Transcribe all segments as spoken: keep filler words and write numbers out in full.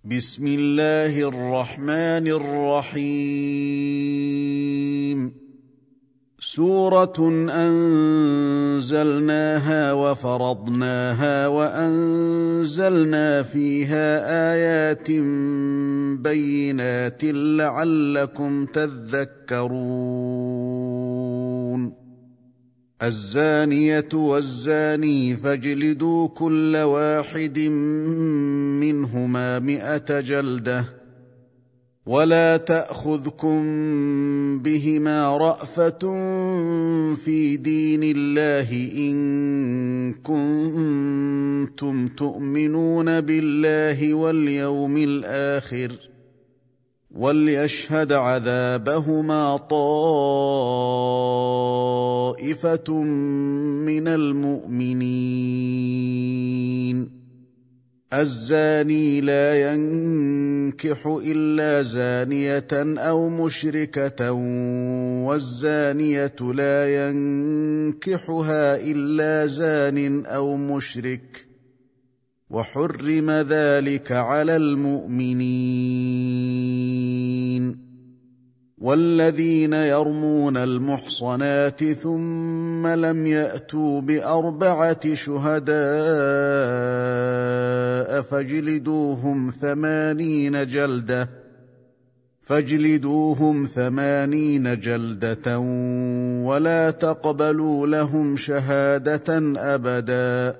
بسم الله الرحمن الرحيم. سورة أنزلناها وفرضناها وأنزلنا فيها آيات بينات لعلكم تذكرون. الزانية والزاني فاجلدوا كل واحد منهما مئة جلدة ولا تأخذكم بهما رأفة في دين الله إن كنتم تؤمنون بالله واليوم الآخر وليشهد عذابهما طائفة من المؤمنين. الزاني لا ينكح إلا زانية أو مشركة والزانية لا ينكحها إلا زان أو مشرك وحرم ذلك على المؤمنين. والذين يرمون المحصنات ثم لم يأتوا بأربعة شهداء فاجلدوهم ثمانين جلدة فاجلدوهم ثمانين جلدة ولا تقبلوا لهم شهادة أبدا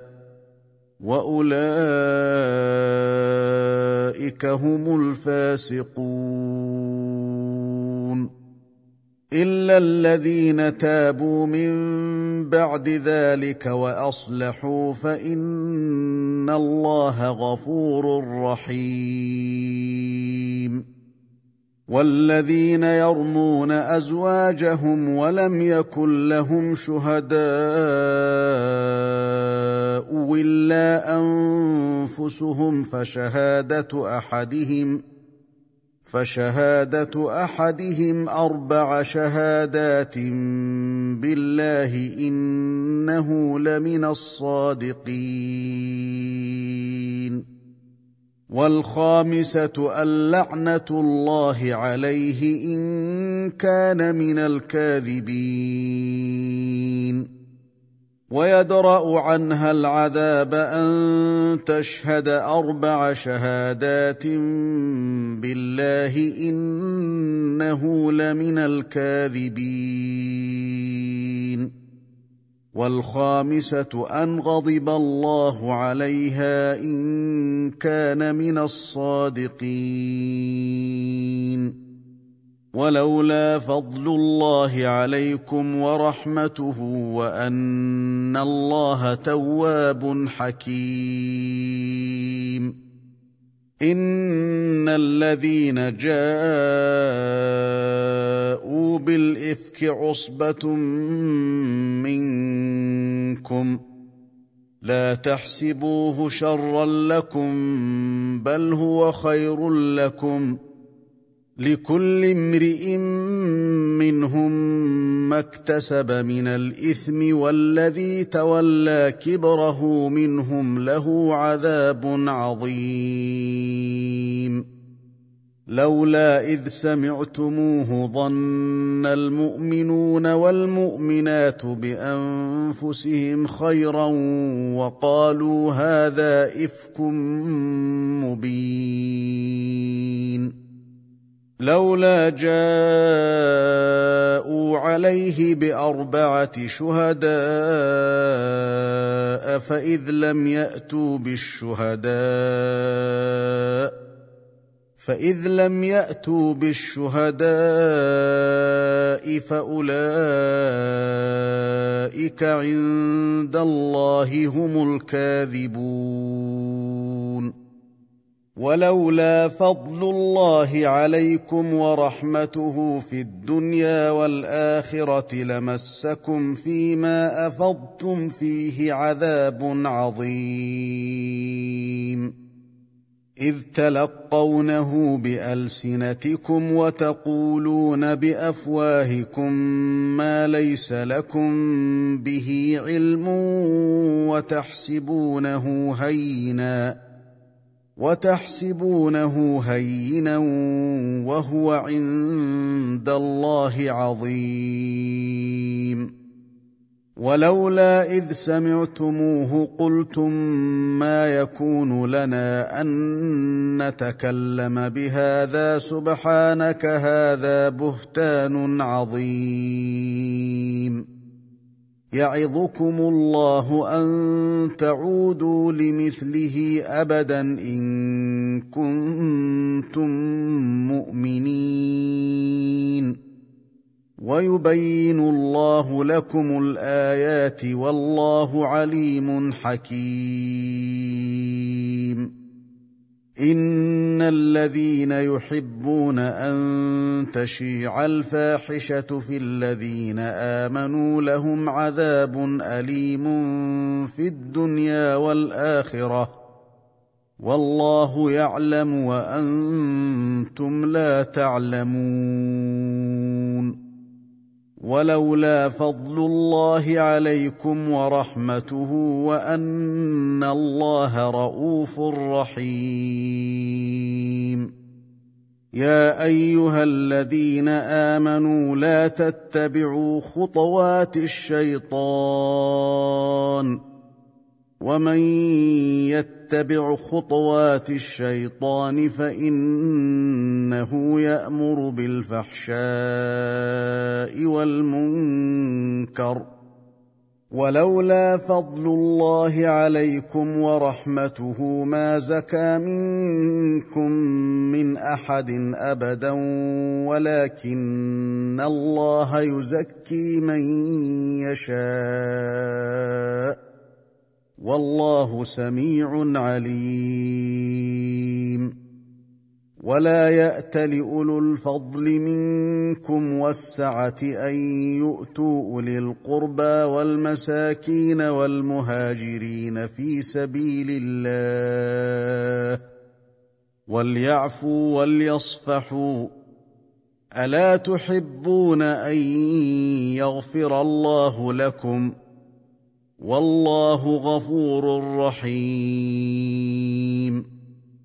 وأولئك هم الفاسقون. إلا الذين تابوا من بعد ذلك وأصلحوا فإن الله غفور رحيم. والذين يرمون أزواجهم ولم يكن لهم شهداء إلا أنفسهم فشهادة أحدهم فشهادة أحدهم أربع شهادات بالله إنه لمن الصادقين. والخامسة اللعنة الله عليه إن كان من الكاذبين. ويدرأ عنها العذاب أن تشهد أربع شهادات بالله إنه لمن الكاذبين. والخامسة أن غضب الله عليها إن كان من الصادقين. ولولا فضل الله عليكم ورحمته وأن الله تواب حكيم. إن الذين جاءوا بالإفك عصبة منكم لا تحسبوه شرا لكم بل هو خير لكم لكل امرئ منهم ما اكتسب من الإثم والذي تولى كبره منهم له عذاب عظيم. لولا إذ سمعتموه ظن المؤمنون والمؤمنات بأنفسهم خيرا وقالوا هذا إفك مبين. لولا جاءوا عليه بأربعة شهداء فإذ لم يأتوا بالشهداء فإذ لم يأتوا بالشهداء فأولئك عند الله هم الكاذبون. ولولا فضل الله عليكم ورحمته في الدنيا والآخرة لمسكم فيما أفضتم فيه عذاب عظيم. إذ تلقونه بألسنتكم وتقولون بأفواهكم ما ليس لكم به علم وتحسبونه هينا وتحسبونه هينا وهو عند الله عظيم. ولولا إذ سمعتموه قلتم ما يكون لنا أن نتكلم بهذا سبحانك هذا بهتان عظيم. يعظكم الله أن تعودوا لمثله أبدا إن كنتم مؤمنين. ويبين الله لكم الآيات والله عليم حكيم. إن الذين يحبون أن تشيع الفاحشة في الذين آمنوا لهم عذاب أليم في الدنيا والآخرة والله يعلم وأنتم لا تعلمون. ولولا فضل الله عليكم ورحمته وأن الله رءوف رحيم. يا أيها الذين آمنوا لا تتبعوا خطوات الشيطان ومن يتبع خطوات الشيطان فإنه يأمر بالفحشاء والمنكر. ولولا فضل الله عليكم ورحمته ما زكى منكم من أحد أبدا ولكن الله يزكي من يشاء والله سميع عليم. ولا يأتل أولو الفضل منكم والسعة أن يؤتوا أولي القربى والمساكين والمهاجرين في سبيل الله وليعفوا وليصفحوا. ألا تحبون أن يغفر الله لكم والله غفور رحيم.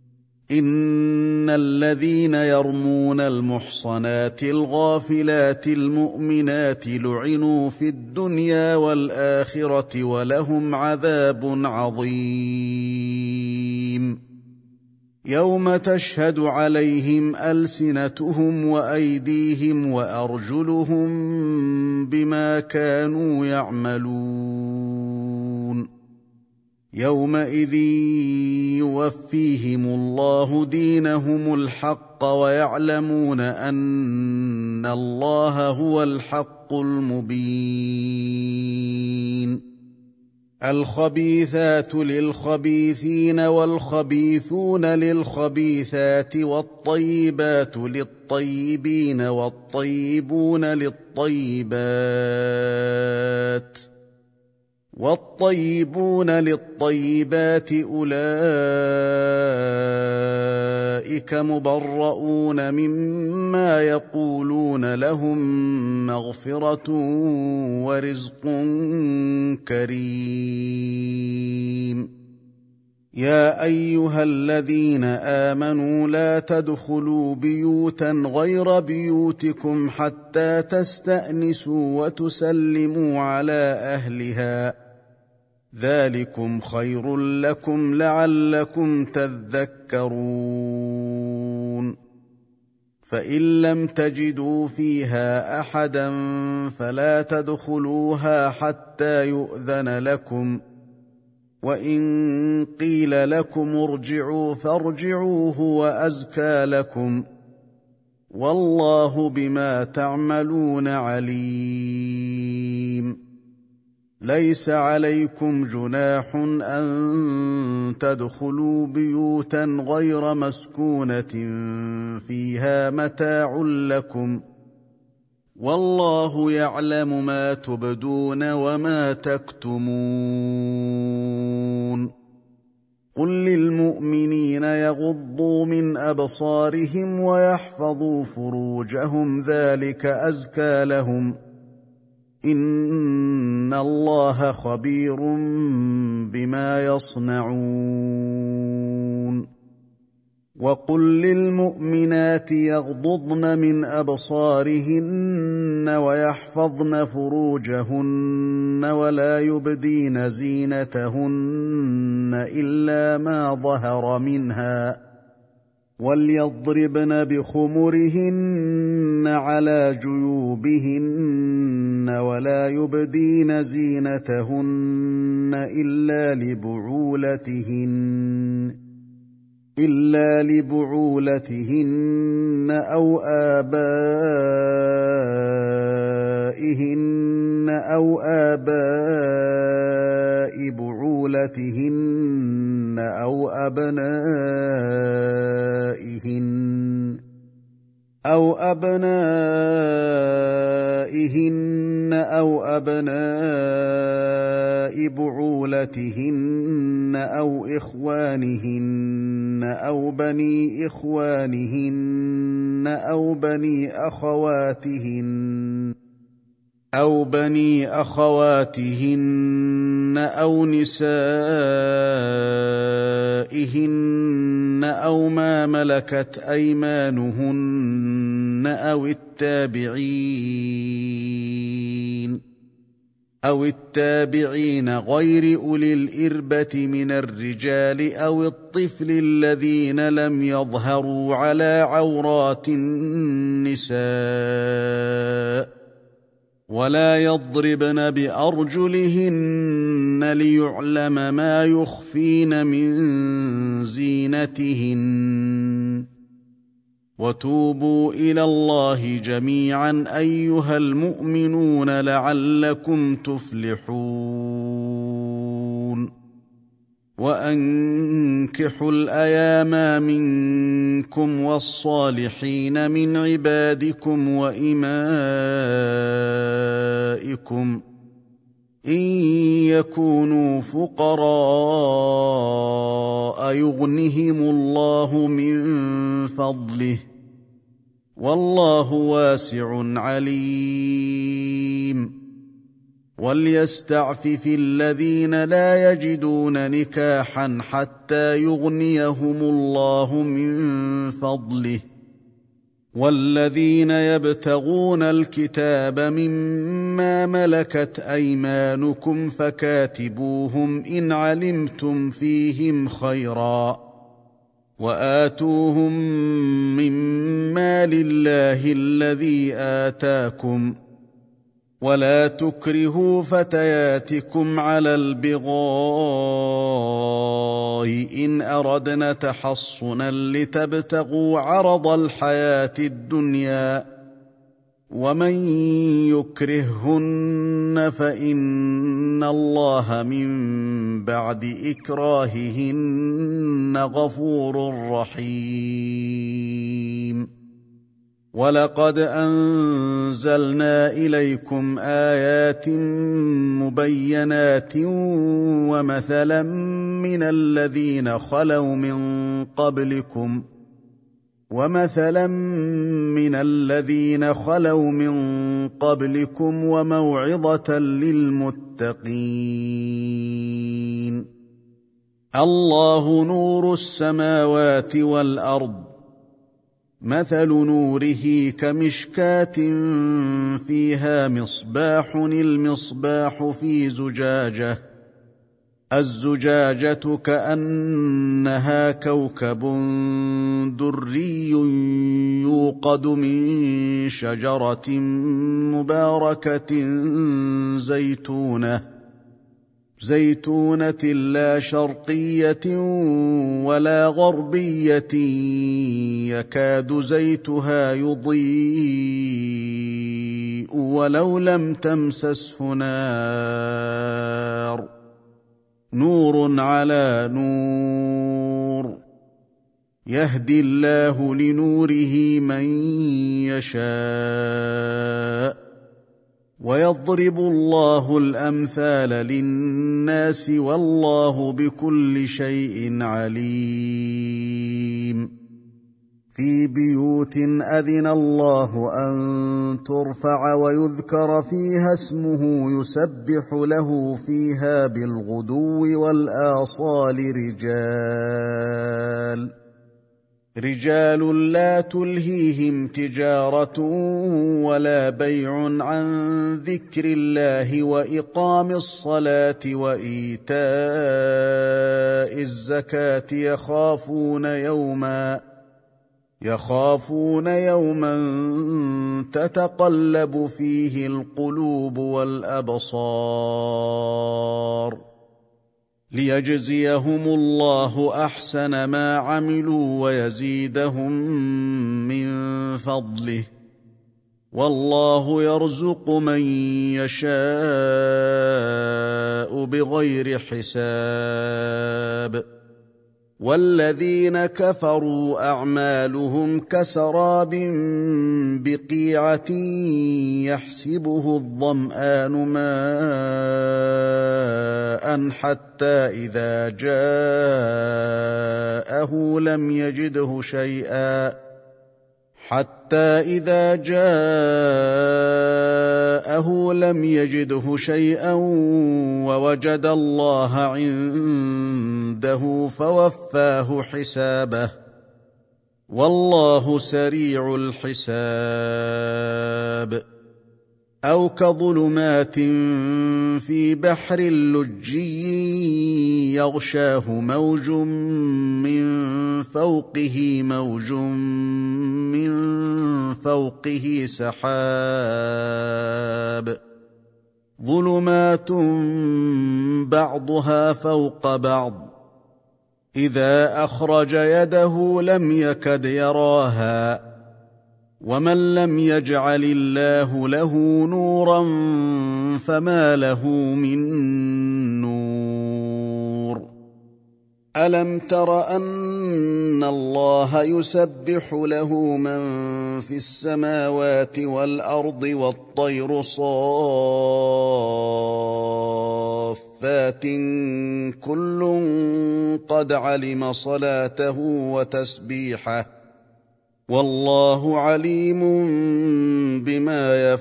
إن الذين يرمون المحصنات الغافلات المؤمنات لعنوا في الدنيا والآخرة ولهم عذاب عظيم. يوم تشهد عليهم ألسنتهم وأيديهم وأرجلهم بما كانوا يعملون. يومئذ يوفيهم الله دينهم الحق ويعلمون أن الله هو الحق المبين. الخبيثات للخبيثين والخبيثون للخبيثات والطيبات للطيبين والطيبون للطيبات والطيبون للطيبات أولئك مبرؤون مما يقولون لهم مغفرة ورزق كريم. يا أيها الذين آمنوا لا تدخلوا بيوتا غير بيوتكم حتى تستأنسوا وتسلموا على أهلها ذلكم خير لكم لعلكم تذكرون. فإن لم تجدوا فيها أحدا فلا تدخلوها حتى يؤذن لكم وإن قيل لكم ارجعوا فارجعوا هو أزكى لكم والله بما تعملون عليم. ليس عليكم جناح أن تدخلوا بيوتا غير مسكونة فيها متاع لكم والله يعلم ما تبدون وما تكتمون. قل للمؤمنين يغضوا من أبصارهم ويحفظوا فروجهم ذلك أزكى لهم إن الله خبير بما يصنعون. وقل للمؤمنات يغضضن من أبصارهن ويحفظن فروجهن ولا يبدين زينتهن إلا ما ظهر منها وليضربن بخمرهن على جيوبهن ولا يبدين زينتهن إلا لبعولتهن إلا لبعولتهن أو آبائهن أو آباء بعولتهن أو أبنائهن أو أبنائهن أو أبناء بعولتهن أو إخوانهن أو بني إخوانهن أو بني أخواتهن أو بني أخواتهن أو نسائهن أو ما ملكت أيمانهن أو التابعين أو التابعين غير أولي الإربة من الرجال أو الطفل الذين لم يظهروا على عورات النساء ولا يضربن بأرجلهن ليعلم ما يخفين من زينتهن وتوبوا إلى الله جميعا أيها المؤمنون لعلكم تفلحون وأنكحوا الأيام منكم والصالحين من عبادكم وإمائكم إن يكونوا فقراء يغنهم الله من فضله والله واسع عليم وليستعفف الذين لا يجدون نكاحا حتى يغنيهم الله من فضله والذين يبتغون الكتاب مما ملكت أيمانكم فكاتبوهم إن علمتم فيهم خيرا وآتوهم مما لله الذي آتاكم ولا تكرهوا فتياتكم على البغاء إن أردنا تحصنا لتبتغوا عرض الحياة الدنيا ومن يكرههن فإن الله من بعد إكراههن غفور رحيم ولقد أنزلنا إليكم آيات مبينات ومثلا من الذين خلوا من قبلكم ومثلا من الذين خلوا من قبلكم وموعظة للمتقين الله نور السماوات والأرض مثل نوره كمشكاة فيها مصباح المصباح في زجاجة الزجاجة كأنها كوكب دري يوقد من شجرة مباركة زيتونة زيتونة لا شرقية ولا غربية يكاد زيتها يضيء ولو لم تمسسه نار نور على نور يهدي الله لنوره من يشاء ويضرب الله الأمثال للناس والله بكل شيء عليم في بيوت أذن الله أن ترفع ويذكر فيها اسمه يسبح له فيها بالغدو والآصال رجال رجال لا تلهيهم تجارة ولا بيع عن ذكر الله وإقام الصلاة وإيتاء الزكاة يخافون يوما يخافون يوما تتقلب فيه القلوب والأبصار ليجزيهم الله أحسن ما عملوا ويزيدهم من فضله والله يرزق من يشاء بغير حساب والذين كفروا أعمالهم كسراب بقيعة يحسبه الظمآن ماء حتى إذا جاءه لم يجده شيئا حتى إذا جاءه لم يجده شيئا ووجد الله عنده فوفاه حسابه والله سريع الحساب أو كظلمات في بحر لجي يغشاه موج من فوقه موج من فوقه سحاب ظلمات بعضها فوق بعض إذا أخرج يده لم يكد يراها ومن لم يجعل الله له نورا فما له من نور ألم تر أن الله يسبح له من في السماوات والأرض والطير صافات كل قد علم صلاته وتسبيحه والله عليم بما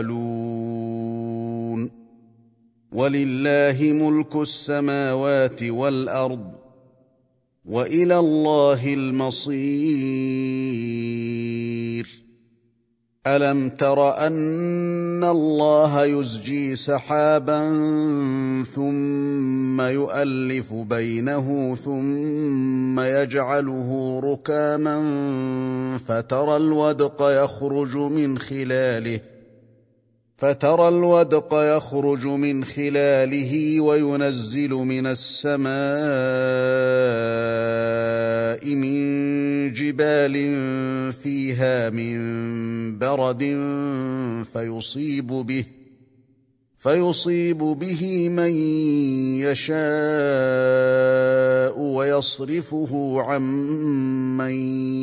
يفعلون ولله ملك السماوات والأرض وإلى الله المصير ألم تر أن الله يزجي سحابا ثم يؤلف بينه ثم يجعله ركاما فترى الودق يخرج من خلاله فترى الودق يخرج من خلاله وينزل من السماء من جبال فيها من برد فيصيب به فيصيب به من يشاء ويصرفه عن من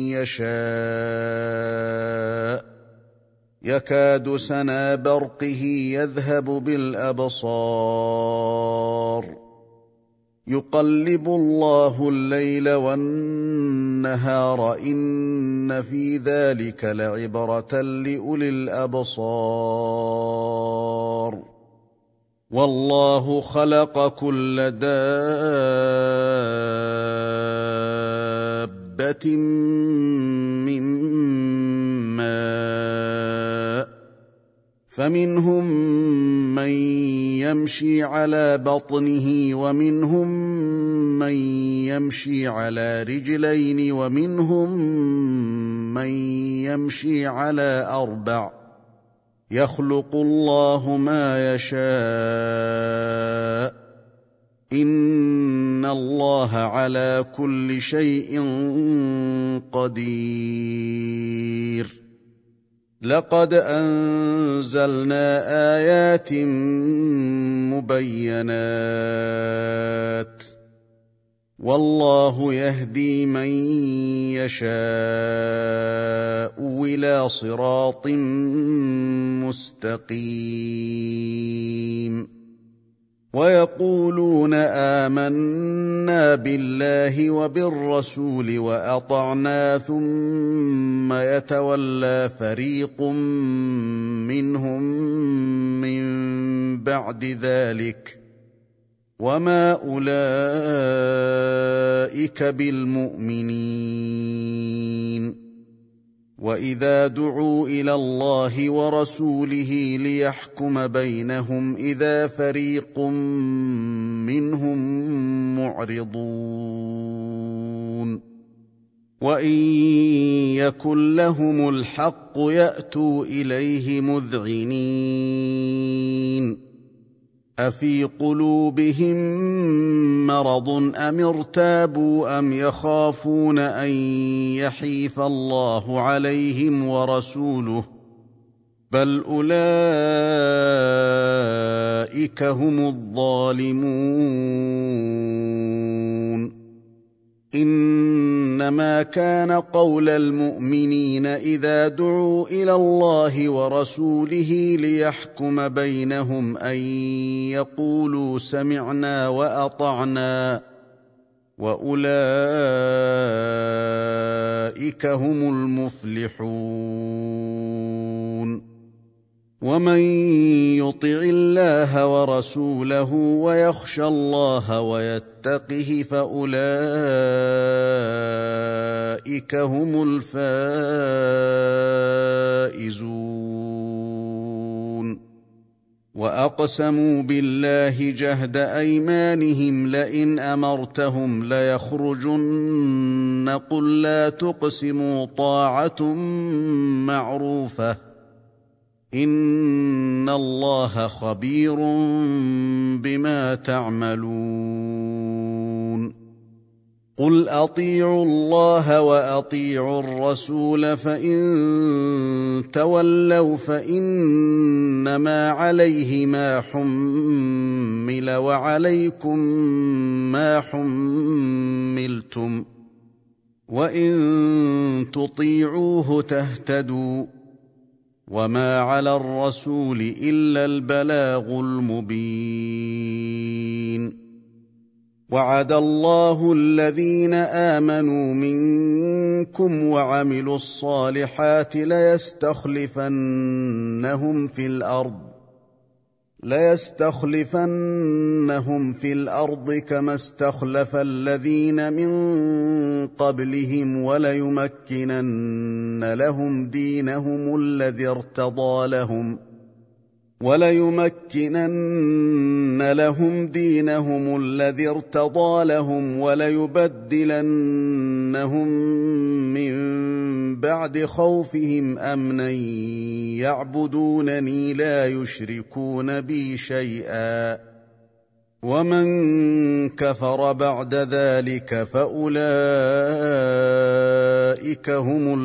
يشاء يكاد سنا برقه يذهب بالأبصار يقلب الله الليل والنهار إن في ذلك لعبرة لأولي الأبصار والله خلق كل دابة من ماء فمنهم من يمشي على بطنه ومنهم من يمشي على رجلين ومنهم من يمشي على أربع يخلق الله ما يشاء إن الله على كل شيء قدير لقد أنزلنا آيات مبينات والله يهدي من يشاء إلى صراط مستقيم ويقولون آمنا بالله وبالرسول وأطعنا ثم يتولى فريق منهم من بعد ذلك وما أولئك بالمؤمنين. وإذا دعوا إلى الله ورسوله ليحكم بينهم إذا فريق منهم معرضون. وإن يكن لهم الحق يأتوا إليه مذعنين. أفي قلوبهم مرض أم ارتابوا أم يخافون أن يحيف الله عليهم ورسوله بل أولئك هم الظالمون. إنما كان قول المؤمنين إذا دعوا إلى الله ورسوله ليحكم بينهم أن يقولوا سمعنا وأطعنا وأولئك هم المفلحون. ومن يطع الله ورسوله ويخشى الله ويتقه فأولئك هم الفائزون. وأقسموا بالله جهد أيمانهم لئن أمرتهم ليخرجن قل لا تقسموا طاعة معروفة إن الله خبير بما تعملون. قل أطيعوا الله وأطيعوا الرسول فإن تولوا فإنما عليه ما حمل وعليكم ما حملتم وإن تطيعوه تهتدوا وما على الرسول إلا البلاغ المبين. وعد الله الذين آمنوا منكم وعملوا الصالحات ليستخلفنهم في الأرض ليستخلفنهم في الأرض كما استخلف الذين من قبلهم وليمكنن لهم دينهم الذي ارتضى لهم وليمكنن لهم دينهم الذي ارتضى لهم وليبدلنهم من بعد خوفهم أمنا يعبدونني لا يشركون بي شيئا ومن كفر بعد ذلك فأولئك هم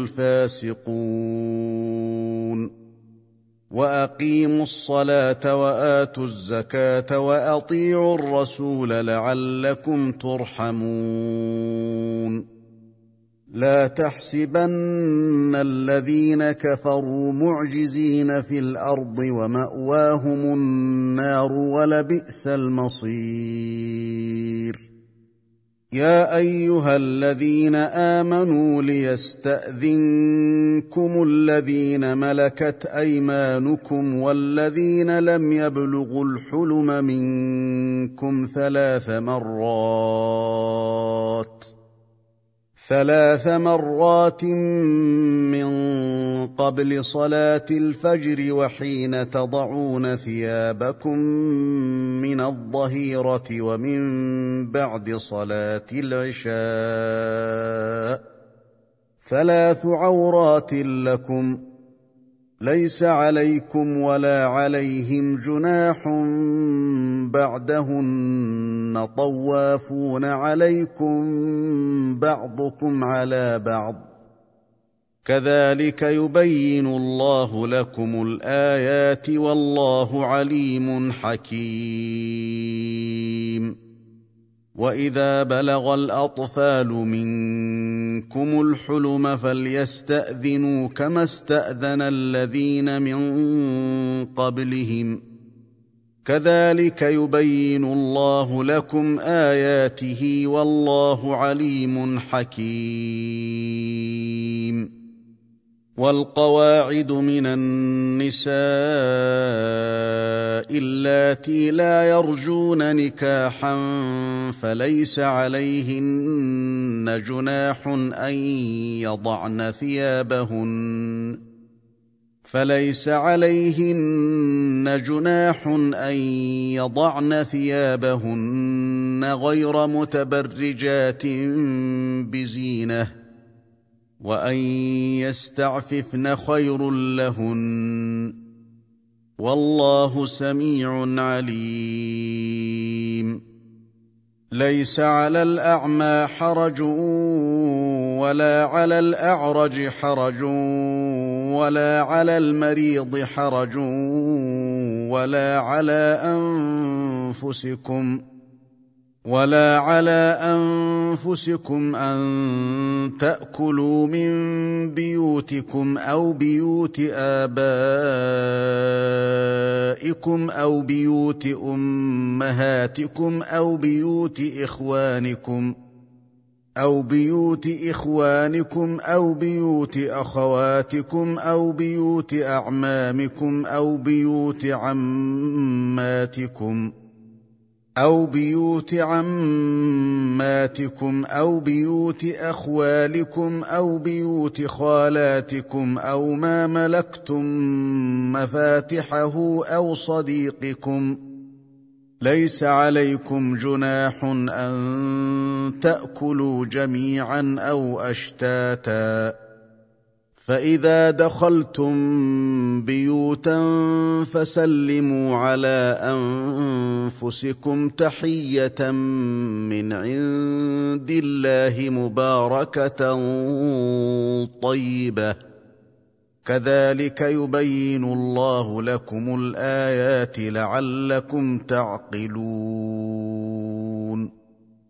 الفاسقون. وأقيموا الصلاة وآتوا الزكاة وأطيعوا الرسول لعلكم ترحمون. لا تحسبن الذين كفروا معجزين في الأرض ومأواهم النار ولبئس المصير. يا أيها الذين آمنوا ليستأذنكم الذين ملكت أيمانكم والذين لم يبلغوا الحلم منكم ثلاث مرات ثلاث مرات من قبل صلاة الفجر وحين تضعون ثيابكم من الظهيرة ومن بعد صلاة العشاء ثلاث عورات لكم ليس عليكم ولا عليهم جناح بعدهن طوافون عليكم بعضكم على بعض كذلك يبين الله لكم الآيات والله عليم حكيم. وإذا بلغ الأطفال منكم الحلم فليستأذنوا كما استأذن الذين من قبلهم كذلك يبين الله لكم آياته والله عليم حكيم. والقواعد من النساء اللاتي لا يرجون نكاحا فليس عليهن جناح أن يضعن ثيابهن فليس عليهن جناح أن يضعن ثيابهن غير متبرجات بزينة وأن يستعففن خير لهن والله سميع عليم. ليس على الأعمى حرج ولا على الأعرج حرج ولا على المريض حرج ولا على أنفسكم ولا على أنفسكم أن تأكلوا من بيوتكم أو بيوت آبائكم أو بيوت أمهاتكم أو بيوت إخوانكم أو بيوت إخوانكم أو بيوت أخواتكم أو بيوت أعمامكم أو بيوت عماتكم أو بيوت عماتكم أو بيوت أخوالكم أو بيوت خالاتكم أو ما ملكتم مفاتحه أو صديقكم. ليس عليكم جناح أن تأكلوا جميعا أو أشتاتا فإذا دخلتم بيوتا فسلموا على أنفسكم تحية من عند الله مباركة طيبة كذلك يبين الله لكم الآيات لعلكم تعقلون.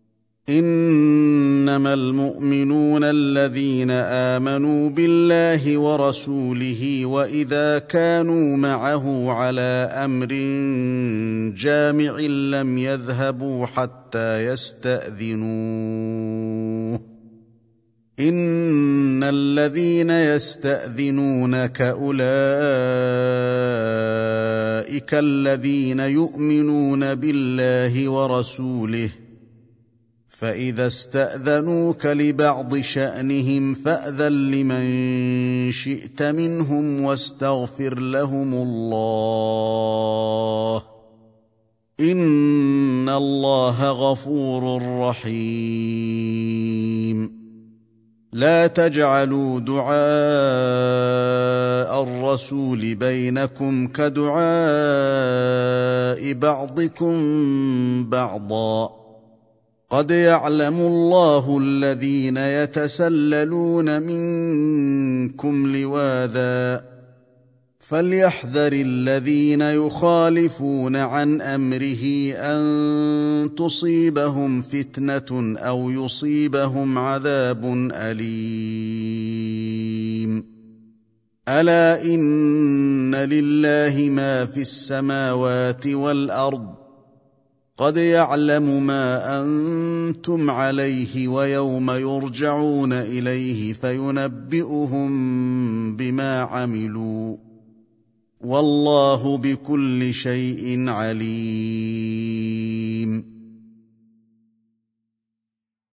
إنما المؤمنون الذين آمنوا بالله ورسوله وإذا كانوا معه على أمر جامع لم يذهبوا حتى يستأذنوه. إن الذين يستأذنونك أولئك الذين يؤمنون بالله ورسوله فإذا استأذنوك لبعض شأنهم فأذن لمن شئت منهم واستغفر لهم الله إن الله غفور رحيم. لا تجعلوا دعاء الرسول بينكم كدعاء بعضكم بعضا قد يعلم الله الذين يتسللون منكم لواذا فليحذر الذين يخالفون عن أمره أن تصيبهم فتنة أو يصيبهم عذاب أليم. ألا إن لله ما في السماوات والأرض قد يعلم ما أنتم عليه ويوم يرجعون إليه فينبئهم بما عملوا والله بكل شيء عليم.